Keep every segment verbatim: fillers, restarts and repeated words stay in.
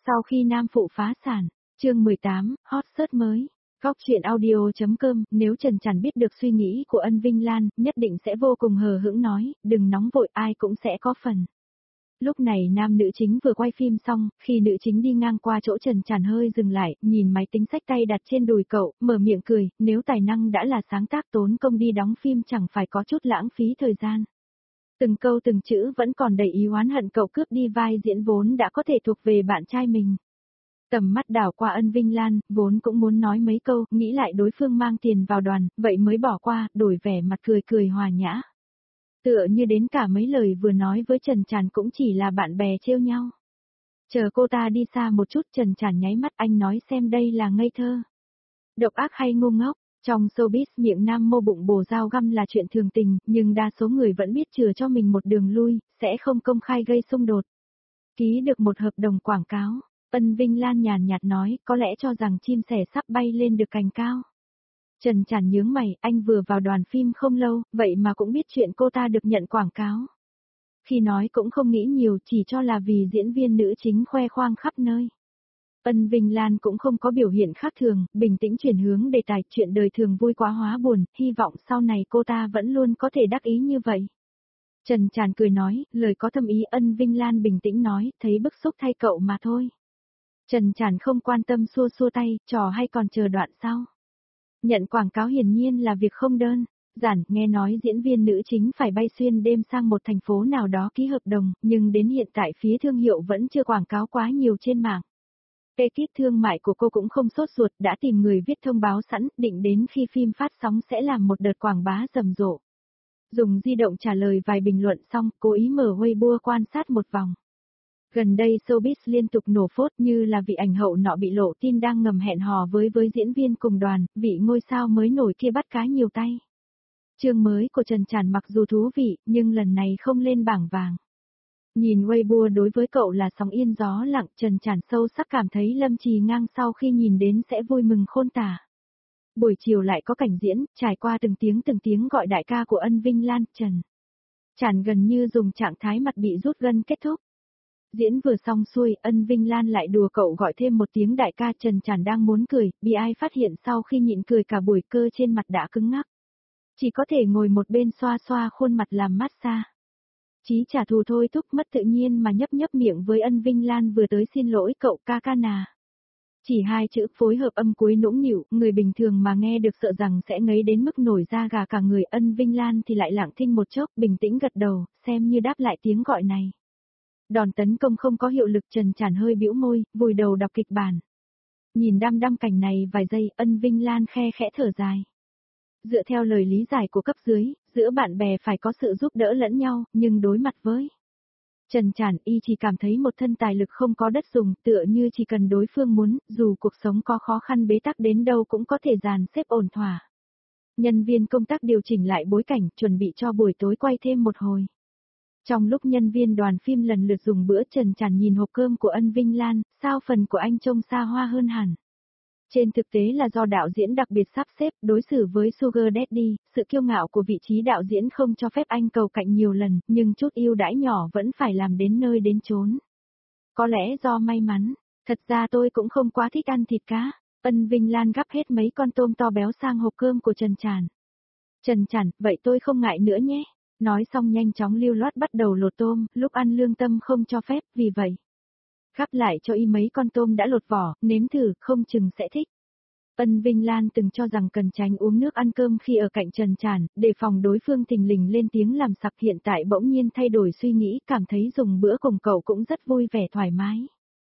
Sau khi nam phụ phá sản, chương mười tám, hot search mới. Góc truyện audio.com, nếu Trần Tràn biết được suy nghĩ của Ân Vinh Lan, nhất định sẽ vô cùng hờ hững nói, đừng nóng vội, ai cũng sẽ có phần. Lúc này nam nữ chính vừa quay phim xong, khi nữ chính đi ngang qua chỗ Trần Tràn hơi dừng lại, nhìn máy tính xách tay đặt trên đùi cậu, mở miệng cười, nếu tài năng đã là sáng tác tốn công đi đóng phim chẳng phải có chút lãng phí thời gian. Từng câu từng chữ vẫn còn đầy ý oán hận cậu cướp đi vai diễn vốn đã có thể thuộc về bạn trai mình. Tầm mắt đảo qua Ân Vinh Lan, vốn cũng muốn nói mấy câu, nghĩ lại đối phương mang tiền vào đoàn, vậy mới bỏ qua, đổi vẻ mặt cười cười hòa nhã. Tựa như đến cả mấy lời vừa nói với Trần Tràn cũng chỉ là bạn bè trêu nhau. Chờ cô ta đi xa một chút, Trần Tràn nháy mắt, anh nói xem đây là ngây thơ, độc ác hay ngu ngốc. Trong showbiz miệng nam mô bụng bồ dao găm là chuyện thường tình, nhưng đa số người vẫn biết chừa cho mình một đường lui, sẽ không công khai gây xung đột. Ký được một hợp đồng quảng cáo, Ân Vinh Lan nhàn nhạt nói, có lẽ cho rằng chim sẻ sắp bay lên được cành cao. Trần Tràn nhướng mày, anh vừa vào đoàn phim không lâu, vậy mà cũng biết chuyện cô ta được nhận quảng cáo. Khi nói cũng không nghĩ nhiều, chỉ cho là vì diễn viên nữ chính khoe khoang khắp nơi. Ân Vinh Lan cũng không có biểu hiện khác thường, bình tĩnh chuyển hướng đề tài, chuyện đời thường vui quá hóa buồn, hy vọng sau này cô ta vẫn luôn có thể đắc ý như vậy. Trần Tràn cười nói, lời có thâm ý. Ân Vinh Lan bình tĩnh nói, thấy bức xúc thay cậu mà thôi. Trần Tràn không quan tâm xua xua tay, trò hay còn chờ đoạn sau. Nhận quảng cáo hiển nhiên là việc không đơn giản, nghe nói diễn viên nữ chính phải bay xuyên đêm sang một thành phố nào đó ký hợp đồng, nhưng đến hiện tại phía thương hiệu vẫn chưa quảng cáo quá nhiều trên mạng. Ekip thương mại của cô cũng không sốt ruột, đã tìm người viết thông báo sẵn, định đến khi phim phát sóng sẽ làm một đợt quảng bá rầm rộ. Dùng di động trả lời vài bình luận xong, cố ý mở Weibo quan sát một vòng. Gần đây showbiz liên tục nổ phốt, như là vị ảnh hậu nọ bị lộ tin đang ngầm hẹn hò với với diễn viên cùng đoàn, vị ngôi sao mới nổi kia bắt cá nhiều tay. Chương mới của Trần Tràn mặc dù thú vị, nhưng lần này không lên bảng vàng. Nhìn Weibo đối với cậu là sóng yên gió lặng, Trần Tràn sâu sắc cảm thấy Lâm Trì Ngang sau khi nhìn đến sẽ vui mừng khôn tả. Buổi chiều lại có cảnh diễn, trải qua từng tiếng từng tiếng gọi đại ca của Ân Vinh Lan, Trần Tràn gần như dùng trạng thái mặt bị rút gân kết thúc. Diễn vừa xong xuôi, Ân Vinh Lan lại đùa cậu gọi thêm một tiếng đại ca. Trần Tràn đang muốn cười, bị ai phát hiện sau khi nhịn cười cả buổi cơ trên mặt đã cứng ngắc. Chỉ có thể ngồi một bên xoa xoa khuôn mặt làm massage. Chí trả thù thôi thúc mất tự nhiên mà nhấp nhấp miệng với Ân Vinh Lan vừa tới xin lỗi cậu ca ca nà. Chỉ hai chữ phối hợp âm cuối nũng nịu, người bình thường mà nghe được sợ rằng sẽ ngấy đến mức nổi da gà cả người. Ân Vinh Lan thì lại lặng thinh một chốc, bình tĩnh gật đầu, xem như đáp lại tiếng gọi này. Đòn tấn công không có hiệu lực, Trần Tràn hơi bĩu môi, vùi đầu đọc kịch bản. Nhìn đăm đăm cảnh này vài giây, Ân Vinh Lan khe khẽ thở dài. Dựa theo lời lý giải của cấp dưới, giữa bạn bè phải có sự giúp đỡ lẫn nhau, nhưng đối mặt với Trần Tràn, y chỉ cảm thấy một thân tài lực không có đất dùng, tựa như chỉ cần đối phương muốn, dù cuộc sống có khó khăn bế tắc đến đâu cũng có thể dàn xếp ổn thỏa. Nhân viên công tác điều chỉnh lại bối cảnh, chuẩn bị cho buổi tối quay thêm một hồi. Trong lúc nhân viên đoàn phim lần lượt dùng bữa, Trần Tràn nhìn hộp cơm của Ân Vinh Lan, sao phần của anh trông xa hoa hơn hẳn. Trên thực tế là do đạo diễn đặc biệt sắp xếp, đối xử với Sugar Daddy, sự kiêu ngạo của vị trí đạo diễn không cho phép anh cầu cạnh nhiều lần, nhưng chút ưu đãi nhỏ vẫn phải làm đến nơi đến chốn. Có lẽ do may mắn, thật ra tôi cũng không quá thích ăn thịt cá. Ân Vinh Lan gắp hết mấy con tôm to béo sang hộp cơm của Trần Tràn. Trần Tràn, vậy tôi không ngại nữa nhé. Nói xong nhanh chóng lưu loát bắt đầu lột tôm, lúc ăn lương tâm không cho phép, vì vậy gắp lại cho y mấy con tôm đã lột vỏ, nếm thử, không chừng sẽ thích. Ân Vinh Lan từng cho rằng cần tránh uống nước ăn cơm khi ở cạnh Trần Tràn, để phòng đối phương thình lình lên tiếng làm sặc. Hiện tại bỗng nhiên thay đổi suy nghĩ, cảm thấy dùng bữa cùng cậu cũng rất vui vẻ thoải mái.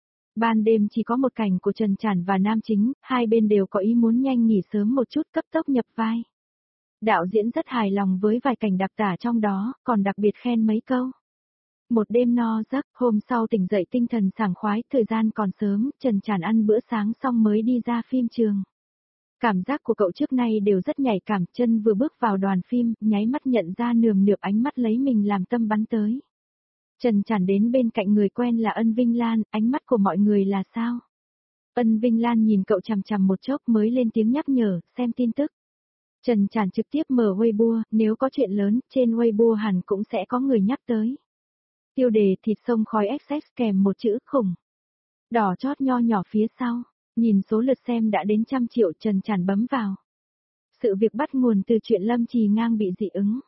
Ban đêm chỉ có một cảnh của Trần Tràn và nam chính, hai bên đều có ý muốn nhanh nghỉ sớm một chút, cấp tốc nhập vai. Đạo diễn rất hài lòng với vài cảnh đặc tả trong đó, còn đặc biệt khen mấy câu. Một đêm no giấc, hôm sau tỉnh dậy tinh thần sảng khoái, thời gian còn sớm, Trần Tràn ăn bữa sáng xong mới đi ra phim trường. Cảm giác của cậu trước nay đều rất nhạy cảm, chân vừa bước vào đoàn phim, nháy mắt nhận ra nườm nượp ánh mắt lấy mình làm tâm bắn tới. Trần Tràn đến bên cạnh người quen là Ân Vinh Lan, ánh mắt của mọi người là sao? Ân Vinh Lan nhìn cậu chằm chằm một chốc mới lên tiếng nhắc nhở, xem tin tức. Trần Tràn trực tiếp mở Weibo, nếu có chuyện lớn, trên Weibo hẳn cũng sẽ có người nhắc tới. Tiêu đề thịt sông khói ích ét kèm một chữ khủng. Đỏ chót nho nhỏ phía sau, nhìn số lượt xem đã đến trăm triệu, Trần Tràn bấm vào. Sự việc bắt nguồn từ chuyện Lâm Trì Ngang bị dị ứng.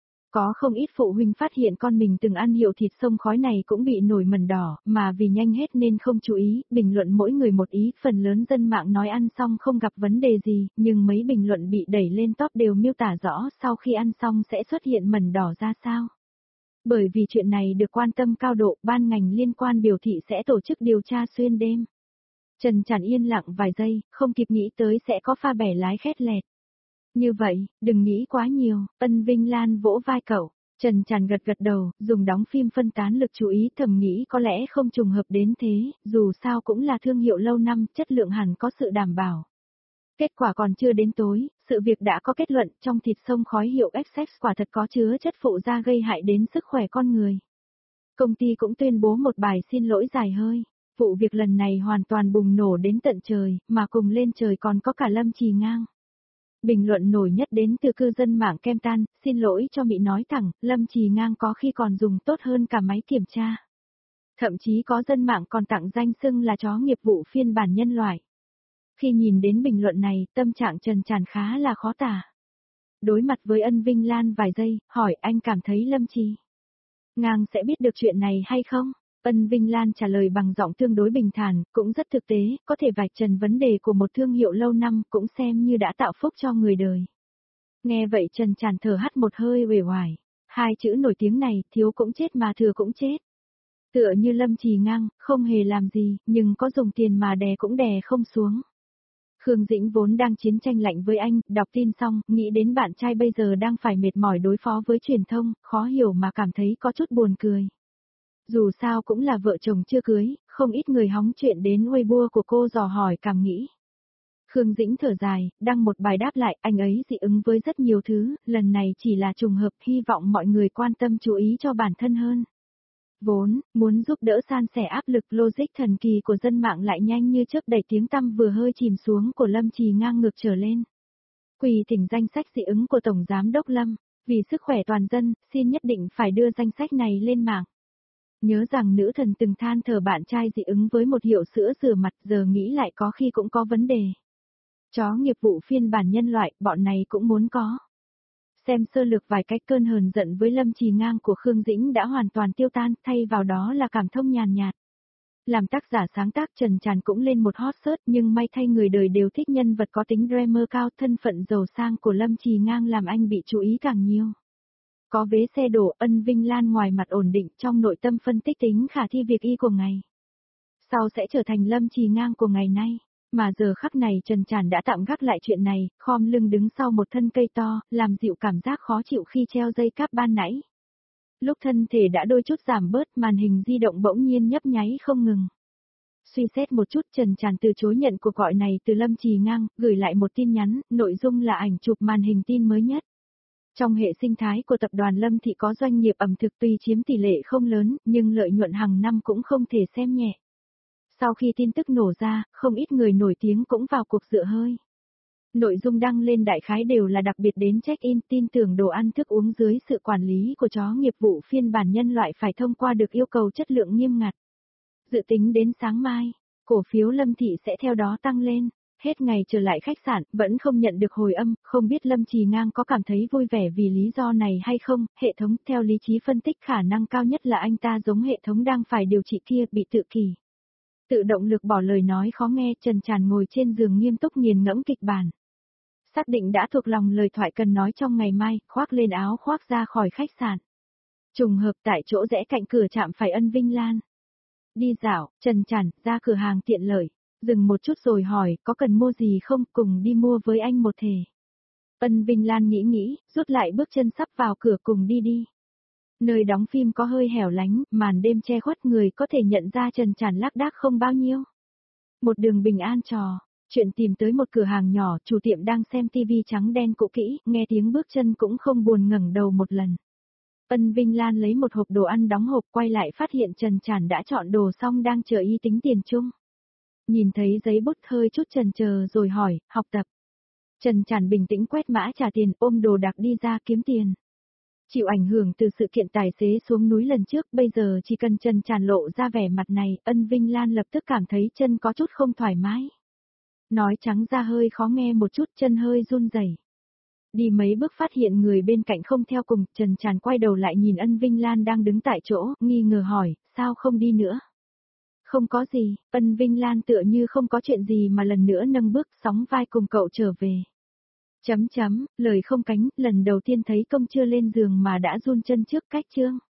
Có không ít phụ huynh phát hiện con mình từng ăn hiệu thịt sông khói này cũng bị nổi mẩn đỏ, mà vì nhanh hết nên không chú ý, bình luận mỗi người một ý, phần lớn dân mạng nói ăn xong không gặp vấn đề gì, nhưng mấy bình luận bị đẩy lên top đều miêu tả rõ sau khi ăn xong sẽ xuất hiện mẩn đỏ ra sao. Bởi vì chuyện này được quan tâm cao độ, ban ngành liên quan biểu thị sẽ tổ chức điều tra xuyên đêm. Trần Tràn yên lặng vài giây, không kịp nghĩ tới sẽ có pha bẻ lái khét lẹt. Như vậy, đừng nghĩ quá nhiều, Ân Vinh Lan vỗ vai cậu. Trần Tràn gật gật đầu, dùng đóng phim phân tán lực chú ý, thầm nghĩ có lẽ không trùng hợp đến thế, dù sao cũng là thương hiệu lâu năm, chất lượng hẳn có sự đảm bảo. Kết quả còn chưa đến tối, sự việc đã có kết luận, trong thịt sông khói hiệu Essex quả thật có chứa chất phụ gia gây hại đến sức khỏe con người. Công ty cũng tuyên bố một bài xin lỗi dài hơi. Vụ việc lần này hoàn toàn bùng nổ đến tận trời, mà cùng lên trời còn có cả Lâm Trì Ngang. Bình luận nổi nhất đến từ cư dân mạng kem tan, xin lỗi cho Mỹ nói thẳng, Lâm Trì Ngang có khi còn dùng tốt hơn cả máy kiểm tra. Thậm chí có dân mạng còn tặng danh xưng là chó nghiệp vụ phiên bản nhân loại. Khi nhìn đến bình luận này, tâm trạng Trần Tràn khá là khó tả. Đối mặt với Ân Vinh Lan vài giây, hỏi anh cảm thấy Lâm Trì Ngang sẽ biết được chuyện này hay không? Ân Vinh Lan trả lời bằng giọng tương đối bình thản, cũng rất thực tế, có thể vạch trần vấn đề của một thương hiệu lâu năm, cũng xem như đã tạo phúc cho người đời. Nghe vậy Trần Tràn thở hắt một hơi uể oải. Hai chữ nổi tiếng này, thiếu cũng chết mà thừa cũng chết. Tựa như Lâm Trì Ngang, không hề làm gì, nhưng có dùng tiền mà đè cũng đè không xuống. Khương Dĩnh vốn đang chiến tranh lạnh với anh, đọc tin xong, nghĩ đến bạn trai bây giờ đang phải mệt mỏi đối phó với truyền thông, khó hiểu mà cảm thấy có chút buồn cười. Dù sao cũng là vợ chồng chưa cưới, không ít người hóng chuyện đến Weibo của cô dò hỏi cảm nghĩ. Khương Dĩnh thở dài, đăng một bài đáp lại, anh ấy dị ứng với rất nhiều thứ, lần này chỉ là trùng hợp, hy vọng mọi người quan tâm chú ý cho bản thân hơn. Vốn, muốn giúp đỡ san sẻ áp lực logic thần kỳ của dân mạng lại nhanh như chớp đẩy tiếng tăm vừa hơi chìm xuống của Lâm Trì Ngang ngược trở lên. Quỳ thỉnh danh sách dị ứng của Tổng Giám Đốc Lâm, vì sức khỏe toàn dân, xin nhất định phải đưa danh sách này lên mạng. Nhớ rằng nữ thần từng than thở bạn trai dị ứng với một hiệu sữa rửa mặt, giờ nghĩ lại có khi cũng có vấn đề. Chó nghiệp vụ phiên bản nhân loại, bọn này cũng muốn có. Xem sơ lược vài cách cơn hờn giận với Lâm Trì Ngang của Khương Dĩnh đã hoàn toàn tiêu tan, thay vào đó là cảm thông nhàn nhạt. Làm tác giả sáng tác Trần Tràn cũng lên một hot search, nhưng may thay người đời đều thích nhân vật có tính drama cao, thân phận giàu sang của Lâm Trì Ngang làm anh bị chú ý càng nhiều. Có vế xe đổ, Ân Vinh Lan ngoài mặt ổn định, trong nội tâm phân tích tính khả thi việc y của ngày sau sẽ trở thành Lâm Trì Ngang của ngày nay. Mà giờ khắc này Trần Tràn đã tạm gác lại chuyện này, khom lưng đứng sau một thân cây to, làm dịu cảm giác khó chịu khi treo dây cáp ban nãy. Lúc thân thể đã đôi chút giảm bớt, màn hình di động bỗng nhiên nhấp nháy không ngừng. Suy xét một chút, Trần Tràn từ chối nhận cuộc gọi này từ Lâm Trì Ngang, gửi lại một tin nhắn, nội dung là ảnh chụp màn hình tin mới nhất. Trong hệ sinh thái của tập đoàn Lâm Thị có doanh nghiệp ẩm thực tuy chiếm tỷ lệ không lớn, nhưng lợi nhuận hàng năm cũng không thể xem nhẹ. Sau khi tin tức nổ ra, không ít người nổi tiếng cũng vào cuộc dựa hơi. Nội dung đăng lên đại khái đều là đặc biệt đến check-in, tin tưởng đồ ăn thức uống dưới sự quản lý của chó nghiệp vụ phiên bản nhân loại phải thông qua được yêu cầu chất lượng nghiêm ngặt. Dự tính đến sáng mai, cổ phiếu Lâm Thị sẽ theo đó tăng lên. Hết ngày trở lại khách sạn, vẫn không nhận được hồi âm, không biết Lâm Trì Ngang có cảm thấy vui vẻ vì lý do này hay không. Hệ thống theo lý trí phân tích khả năng cao nhất là anh ta giống hệ thống đang phải điều trị kia, bị tự kỷ. Tự động lực bỏ lời nói khó nghe, Trần Tràn ngồi trên giường nghiêm túc nghiền ngẫm kịch bản. Xác định đã thuộc lòng lời thoại cần nói trong ngày mai, khoác lên áo khoác ra khỏi khách sạn. Trùng hợp tại chỗ rẽ cạnh cửa chạm phải Ân Vinh Lan. Đi dạo, Trần Tràn ra cửa hàng tiện lợi, dừng một chút rồi hỏi, có cần mua gì không, cùng đi mua với anh một thể. Ân Vinh Lan nghĩ nghĩ, rút lại bước chân sắp vào cửa, cùng đi đi. Nơi đóng phim có hơi hẻo lánh, màn đêm che khuất, người có thể nhận ra Trần Tràn lác đác không bao nhiêu. Một đường bình an trò, chuyện tìm tới một cửa hàng nhỏ, chủ tiệm đang xem tivi trắng đen cũ kỹ, nghe tiếng bước chân cũng không buồn ngẩng đầu một lần. Ân Vinh Lan lấy một hộp đồ ăn đóng hộp, quay lại phát hiện Trần Tràn đã chọn đồ xong đang chờ y tính tiền chung. Nhìn thấy giấy bút hơi chút chần chờ rồi hỏi, học tập. Trần Tràn bình tĩnh quét mã trả tiền, ôm đồ đạc đi ra kiếm tiền. Chịu ảnh hưởng từ sự kiện tài xế xuống núi lần trước, bây giờ chỉ cần Trần Tràn lộ ra vẻ mặt này, Ân Vinh Lan lập tức cảm thấy chân có chút không thoải mái. Nói trắng ra hơi khó nghe một chút, chân hơi run rẩy. Đi mấy bước phát hiện người bên cạnh không theo cùng, Trần Tràn quay đầu lại nhìn Ân Vinh Lan đang đứng tại chỗ, nghi ngờ hỏi, sao không đi nữa? Không có gì, Ân Vinh Lan tựa như không có chuyện gì mà lần nữa nâng bước sóng vai cùng cậu trở về. Chấm chấm, lời không cánh, lần đầu tiên thấy công chưa lên giường mà đã run chân trước cách chương.